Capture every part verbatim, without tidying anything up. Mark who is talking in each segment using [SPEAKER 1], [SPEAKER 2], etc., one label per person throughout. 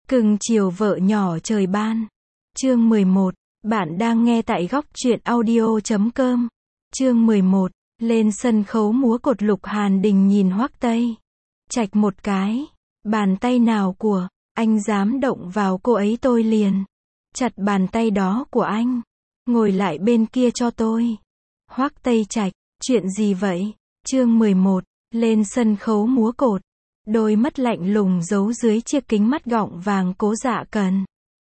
[SPEAKER 1] Cưng chiều vợ nhỏ trời ban. Chương mười một. Bạn đang nghe tại góc truyện audio chấm com. Chương mười một. Lên sân khấu múa cột. Lục Hàn Đình nhìn Hoắc Tây Trạch một cái. Bàn tay nào của anh dám động vào cô ấy tôi liền chặt bàn tay đó của anh. Ngồi lại bên kia cho tôi. Hoắc Tây Trạch, chuyện gì vậy? Chương mười một. Lên sân khấu múa cột. Đôi mắt lạnh lùng giấu dưới chiếc kính mắt gọng vàng Cố Dạ Cần.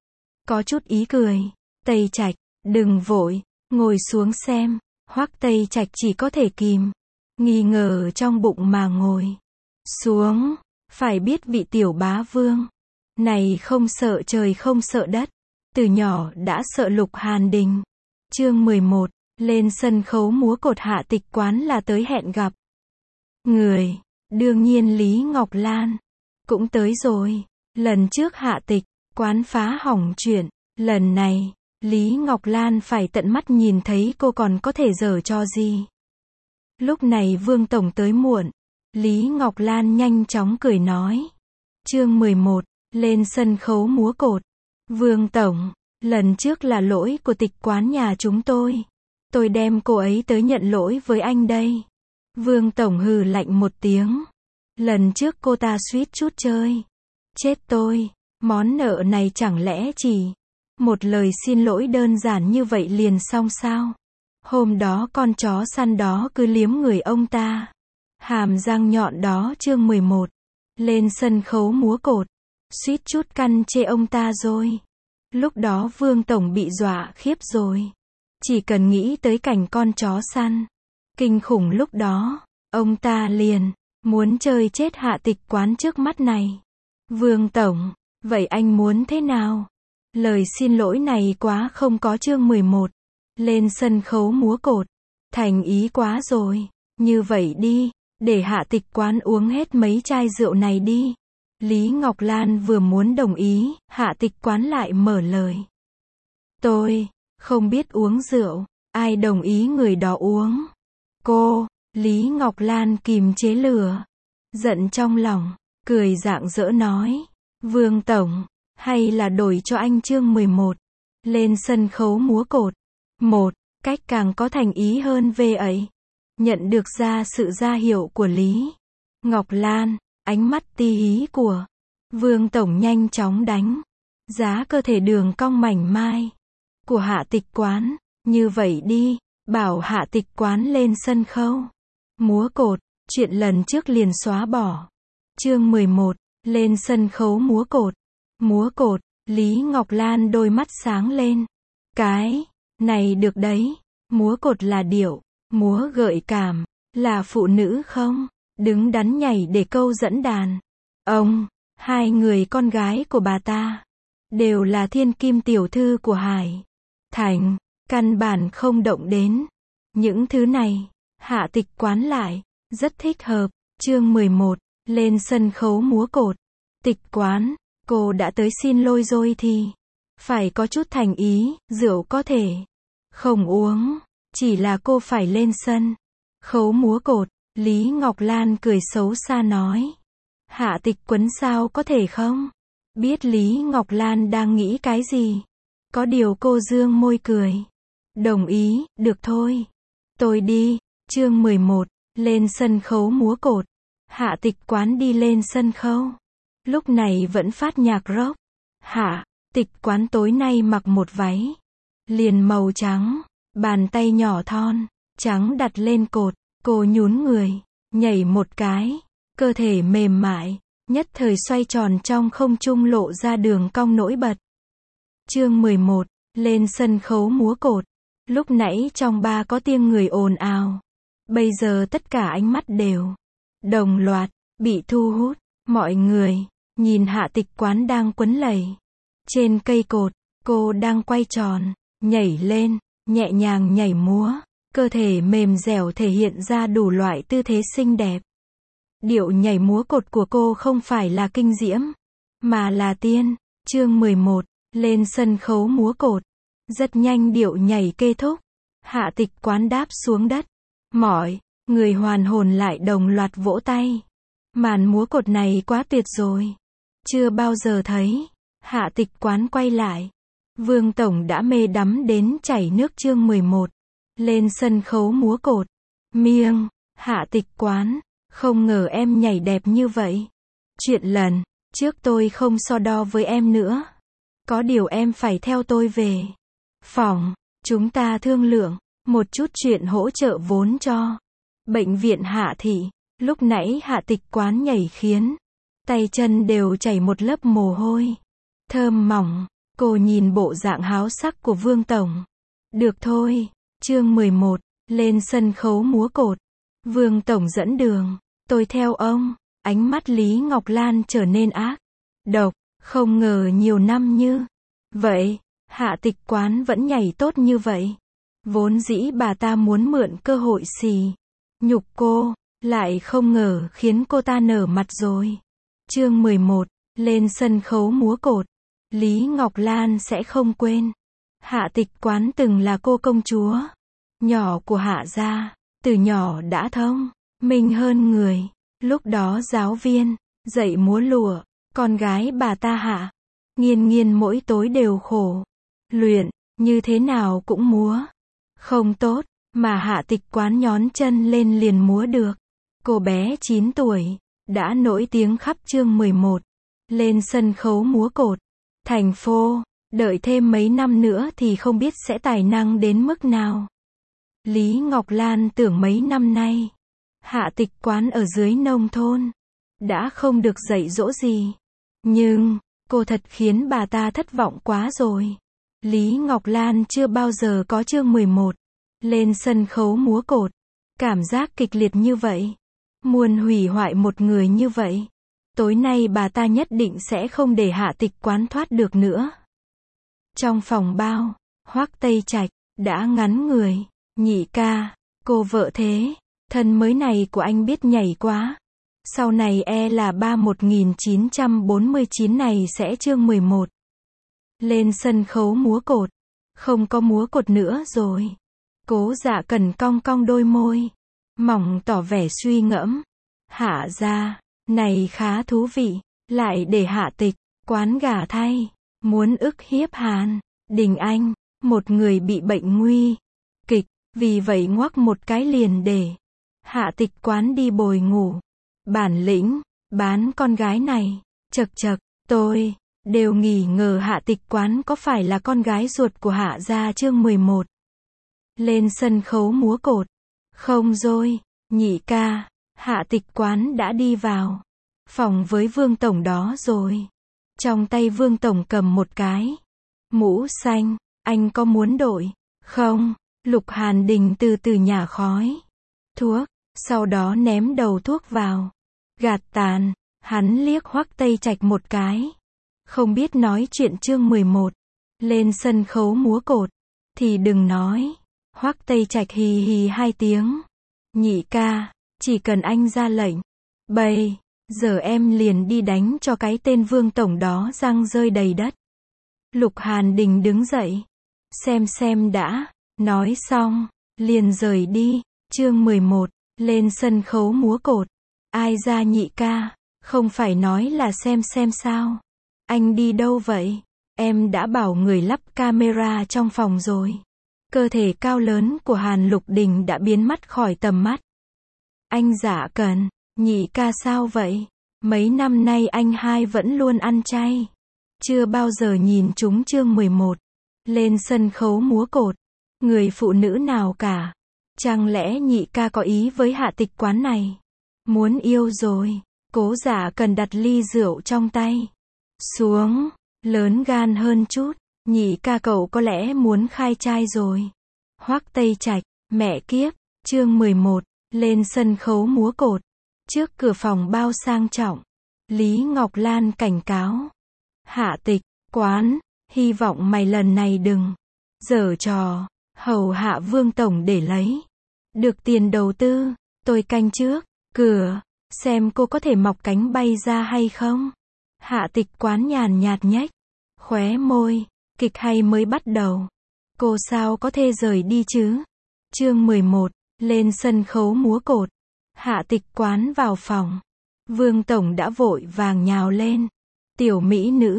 [SPEAKER 1] Có chút ý cười. Tây Trạch, đừng vội, ngồi xuống xem. Hoắc Tây Trạch chỉ có thể kìm nghi ngờ trong bụng mà ngồi xuống. Phải biết vị tiểu bá vương này không sợ trời không sợ đất, từ nhỏ đã sợ Lục Hàn Đình. Chương mười một. Lên sân khấu múa cột. Hạ Tịch Quán là tới hẹn gặp người. Đương nhiên Lý Ngọc Lan cũng tới rồi. Lần trước Hạ Tịch Quán phá hỏng chuyện, lần này Lý Ngọc Lan phải tận mắt nhìn thấy cô còn có thể giở trò gì. Lúc này Vương Tổng tới muộn. Lý Ngọc Lan nhanh chóng cười nói. Chương mười một. Lên sân khấu múa cột. Vương Tổng, lần trước là lỗi của Tịch Quán nhà chúng tôi. Tôi đem cô ấy tới nhận lỗi với anh đây. Vương Tổng hừ lạnh một tiếng. Lần trước cô ta suýt chút chơi chết tôi. Món nợ này chẳng lẽ chỉ một lời xin lỗi đơn giản như vậy liền xong sao? Hôm đó con chó săn đó cứ liếm người ông ta, hàm răng nhọn đó. Chương mười một. Lên sân khấu múa cột. Suýt chút căn chê ông ta rồi. Lúc đó Vương Tổng bị dọa khiếp rồi. Chỉ cần nghĩ tới cảnh con chó săn kinh khủng lúc đó, ông ta liền muốn chơi chết Hạ Tịch Quán trước mắt này. Vương Tổng, vậy anh muốn thế nào? Lời xin lỗi này quá không có. Chương mười một. Lên sân khấu múa cột. Thành ý quá rồi. Như vậy đi, để Hạ Tịch Quán uống hết mấy chai rượu này đi. Lý Ngọc Lan vừa muốn đồng ý, Hạ Tịch Quán lại mở lời. Tôi không biết uống rượu, ai đồng ý người đó uống. Cô, Lý Ngọc Lan kìm chế lửa giận trong lòng, cười rạng rỡ nói. Vương Tổng, hay là đổi cho anh. Chương mười một. Lên sân khấu múa cột. Một. Cách càng có thành ý hơn về ấy. Nhận được ra sự ra hiệu của Lý Ngọc Lan, ánh mắt ti hí của Vương Tổng nhanh chóng đánh giá cơ thể đường cong mảnh mai của Hạ Tịch Quán. Như vậy đi, bảo Hạ Tịch Quán lên sân khấu múa cột, chuyện lần trước liền xóa bỏ. Chương mười một. Lên sân khấu múa cột. Múa cột. Lý Ngọc Lan đôi mắt sáng lên. Cái này được đấy. Múa cột là điệu múa gợi cảm, là phụ nữ không đứng đắn nhảy để câu dẫn đàn ông. Hai người con gái của bà ta đều là thiên kim tiểu thư của Hải Thành, căn bản không động đến những thứ này. Hạ Tịch Quán lại rất thích hợp. Chương mười một. Lên sân khấu múa cột. Tịch Quán, cô đã tới xin lỗi rồi thì phải có chút thành ý. Rượu có thể không uống, chỉ là cô phải lên sân khấu múa cột. Lý Ngọc Lan cười xấu xa nói. Hạ Tịch Quán sao có thể không biết Lý Ngọc Lan đang nghĩ cái gì. Có điều cô dương môi cười. Đồng ý, được thôi. Tôi đi. Chương mười một. Lên sân khấu múa cột. Hạ Tịch Quán đi lên sân khấu. Lúc này vẫn phát nhạc rock. Hạ Tịch Quán tối nay mặc một váy liền màu trắng, bàn tay nhỏ thon trắng đặt lên cột. Cô nhún người, nhảy một cái, cơ thể mềm mại nhất thời xoay tròn trong không trung lộ ra đường cong nổi bật. Chương mười một. Lên sân khấu múa cột. Lúc nãy trong ba có tiếng người ồn ào. Bây giờ tất cả ánh mắt đều đồng loạt bị thu hút. Mọi người nhìn Hạ Tịch Quán đang quấn lẩy trên cây cột. Cô đang quay tròn, nhảy lên, nhẹ nhàng nhảy múa. Cơ thể mềm dẻo thể hiện ra đủ loại tư thế xinh đẹp. Điệu nhảy múa cột của cô không phải là kinh diễm, mà là tiên. Chương mười một. Lên sân khấu múa cột. Rất nhanh điệu nhảy kết thúc. Hạ Tịch Quán đáp xuống đất. Mọi người hoàn hồn lại đồng loạt vỗ tay. Màn múa cột này quá tuyệt rồi. Chưa bao giờ thấy. Hạ tịch quán quay lại. Vương tổng đã mê đắm đến chảy nước. Chương mười một. Lên sân khấu múa cột. Miêng, hạ tịch quán, không ngờ em nhảy đẹp như vậy. Chuyện lần trước tôi không so đo với em nữa. Có điều em phải theo tôi về phòng, chúng ta thương lượng một chút chuyện hỗ trợ vốn cho bệnh viện Hạ thị. Lúc nãy hạ tịch quán nhảy khiến tay chân đều chảy một lớp mồ hôi thơm mỏng. Cô nhìn bộ dạng háo sắc của Vương tổng. Được thôi. Chương mười một. Lên sân khấu múa cột. Vương tổng dẫn đường. Tôi theo ông. Ánh mắt Lý Ngọc Lan trở nên ác độc. Không ngờ nhiều năm như vậy, hạ tịch quán vẫn nhảy tốt như vậy. Vốn dĩ bà ta muốn mượn cơ hội xì nhục cô, lại không ngờ khiến cô ta nở mặt rồi. Chương mười một. Lên sân khấu múa cột. Lý Ngọc Lan sẽ không quên. Hạ tịch quán từng là cô công chúa nhỏ của Hạ gia, từ nhỏ đã thông minh hơn người. Lúc đó giáo viên dạy múa lụa, con gái bà ta Hạ Nghiên Nghiên mỗi tối đều khổ luyện, như thế nào cũng múa không tốt, mà hạ tịch quán nhón chân lên liền múa được. Cô bé chín tuổi đã nổi tiếng khắp. Chương mười một. Lên sân khấu múa cột. Thành phố, đợi thêm mấy năm nữa thì không biết sẽ tài năng đến mức nào. Lý Ngọc Lan tưởng mấy năm nay hạ tịch quán ở dưới nông thôn đã không được dạy dỗ gì, nhưng cô thật khiến bà ta thất vọng quá rồi. Lý Ngọc Lan chưa bao giờ có. Chương mười một. Lên sân khấu múa cột. Cảm giác kịch liệt như vậy, muốn hủy hoại một người như vậy. Tối nay bà ta nhất định sẽ không để hạ tịch quán thoát được nữa. Trong phòng bao, Hoắc Tây Trạch đã ngắn người. Nhị ca, cô vợ thế thân mới này của anh biết nhảy quá. Sau này e là ba một nghìn chín trăm bốn mươi chín này sẽ. Chương mười một. Lên sân khấu múa cột. Không có múa cột nữa rồi. Cố Dạ Cần cong cong đôi môi mỏng tỏ vẻ suy ngẫm. Hạ gia này khá thú vị, lại để hạ tịch quán gả thay, muốn ức hiếp Hàn Đình Anh, một người bị bệnh nguy kịch, vì vậy ngoắc một cái liền để hạ tịch quán đi bồi ngủ. Bản lĩnh bán con gái này, chật chật, tôi đều nghi ngờ hạ tịch quán có phải là con gái ruột của Hạ gia. Chương mười một. Lên sân khấu múa cột. Không rồi, nhị ca, hạ tịch quán đã đi vào phòng với Vương tổng đó rồi. Trong tay Vương tổng cầm một cái mũ xanh. Anh có muốn đổi không? Lục Hàn Đình từ từ nhả khói thuốc, sau đó ném đầu thuốc vào gạt tàn. Hắn liếc Hoắc Tây Trạch một cái, không biết nói chuyện. Chương mười một. Lên sân khấu múa cột thì đừng nói. Hoắc Tây Trạch hì hì hai tiếng. Nhị ca, chỉ cần anh ra lệnh, bây giờ em liền đi đánh cho cái tên Vương tổng đó răng rơi đầy đất. Lục Hàn Đình đứng dậy. Xem xem đã. Nói xong, liền rời đi. Chương mười một. Lên sân khấu múa cột. Ai ra nhị ca, không phải nói là xem xem sao. Anh đi đâu vậy? Em đã bảo người lắp camera trong phòng rồi. Cơ thể cao lớn của Hàn Lục Đình đã biến mất khỏi tầm mắt. Anh Dạ Cần, nhị ca sao vậy? Mấy năm nay anh hai vẫn luôn ăn chay, chưa bao giờ nhìn chúng. Chương mười một. Lên sân khấu múa cột. Người phụ nữ nào cả. Chẳng lẽ nhị ca có ý với hạ tịch quán này? Muốn yêu rồi. Cố Dạ Cần đặt ly rượu trong tay xuống, lớn gan hơn chút. Nhị ca cậu có lẽ muốn khai trai rồi. Hoắc Tây Trạch, mẹ kiếp. Chương mười một. Lên sân khấu múa cột. Trước cửa phòng bao sang trọng, Lý Ngọc Lan cảnh cáo. Hạ tịch quán, hy vọng mày lần này đừng giở trò hầu hạ Vương tổng để lấy được tiền đầu tư. Tôi canh trước cửa, xem cô có thể mọc cánh bay ra hay không. Hạ tịch quán nhàn nhạt nhếch khóe môi. Kịch hay mới bắt đầu, cô sao có thể rời đi chứ. Chương mười một. Lên sân khấu múa cột. Hạ tịch quán vào phòng. Vương tổng đã vội vàng nhào lên. Tiểu mỹ nữ,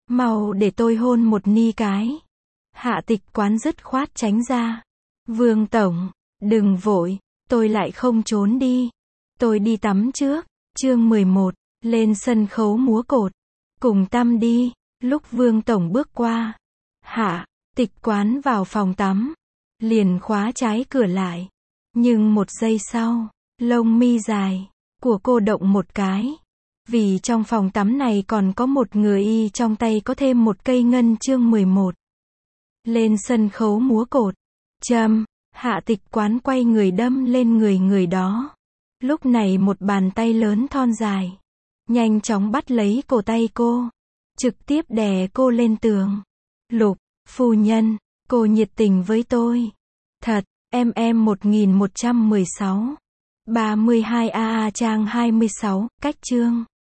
[SPEAKER 1] Mau để tôi hôn một ni cái. Hạ Tịch Quán dứt khoát tránh ra. Vương tổng, đừng vội, tôi lại không trốn đi. Tôi đi tắm trước. Chương mười một, lên sân khấu múa cột. Cùng tăm đi. Lúc Vương tổng bước qua, Hạ Tịch Quán vào phòng tắm, liền khóa trái cửa lại. Nhưng một giây sau, lông mi dài của cô động một cái. Vì trong phòng tắm này còn có một người y trong tay có thêm một cây ngân. Chương mười một, lên sân khấu múa cột. Châm, Hạ Tịch Quán quay người đâm lên người người đó. Lúc này một bàn tay lớn thon dài, nhanh chóng bắt lấy cổ tay cô, trực tiếp đè cô lên tường. Lục, phu nhân, cô nhiệt tình với tôi. Thật, em em một nghìn một trăm mười sáu. ba mươi hai a a trang hai mươi sáu, cách chương.